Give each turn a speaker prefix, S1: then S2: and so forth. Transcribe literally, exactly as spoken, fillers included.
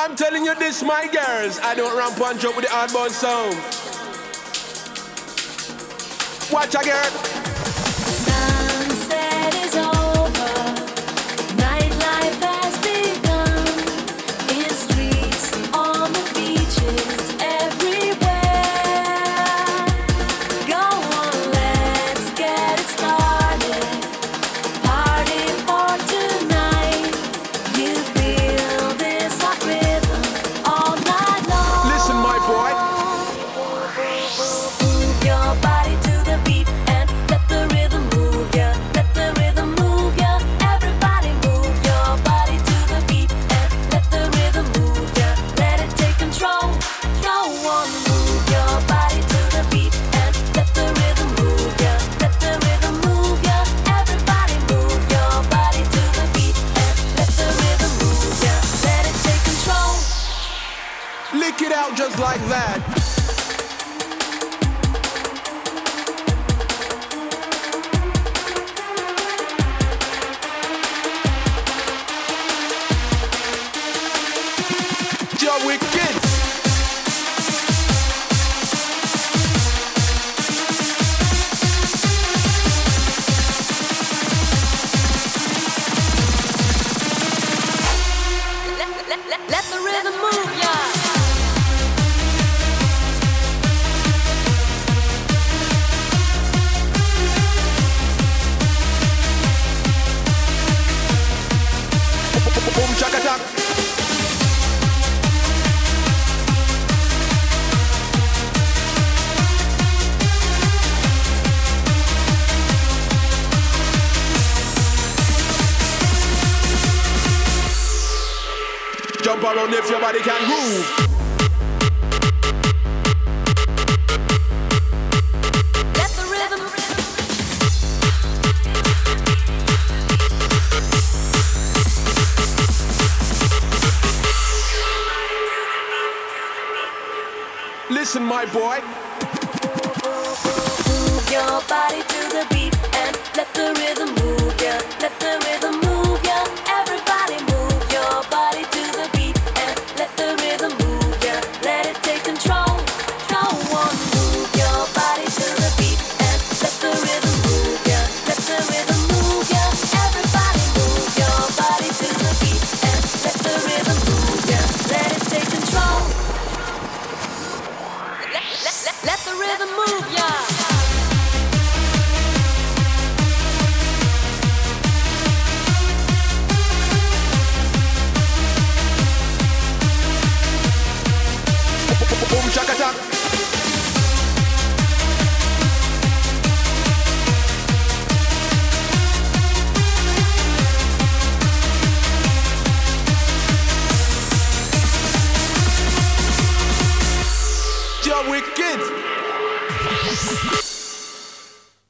S1: I'm telling you this, my girls, I don't ramp and jump with the hardball sound. Watch a girl.
S2: Sunset is over, nightlife has begun. In streets, on the beaches, everywhere. Go on, let's get it started. Party for tonight. You feel this hot rhythm all night long.
S1: Listen, my boy.
S2: Move your body to the beat and let the rhythm move ya. Let the rhythm move ya. Everybody move your body to the beat and let the rhythm move ya. Let it take control. Go on, move your body to the beat and let the rhythm move ya. Let the rhythm move ya. Everybody move your body to the beat and let the rhythm move ya. Let it take control.
S1: Lick it out just like that. You're wicked.
S2: Let, let, let, let the rhythm move ya.
S1: Boom chakatak. Jump around if your body can move.
S2: Let the rhythm.
S1: Listen, my boy.
S2: Move your body to the beat and let the rhythm move ya. Let the rhythm move ya. Everybody move your body to the beat and let the rhythm move ya. Let it take control. Go on, move your body to the beat and let the rhythm move ya. Let the rhythm move ya. Everybody move your body to the beat and let the rhythm move ya. Let it take control. Let, let, let, let the rhythm move ya.
S1: Boom chakatak. You're wicked.